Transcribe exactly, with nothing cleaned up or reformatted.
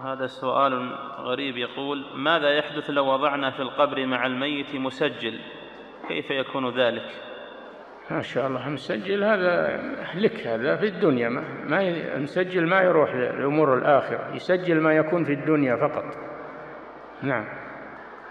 هذا سؤال غريب، يقول: ماذا يحدث لو وضعنا في القبر مع الميت مسجل، كيف يكون ذلك؟ ما شاء الله، مسجل هذا لك، هذا في الدنيا، ما, ما المسجل ما يروح لأمور الآخرة، يسجل ما يكون في الدنيا فقط. نعم.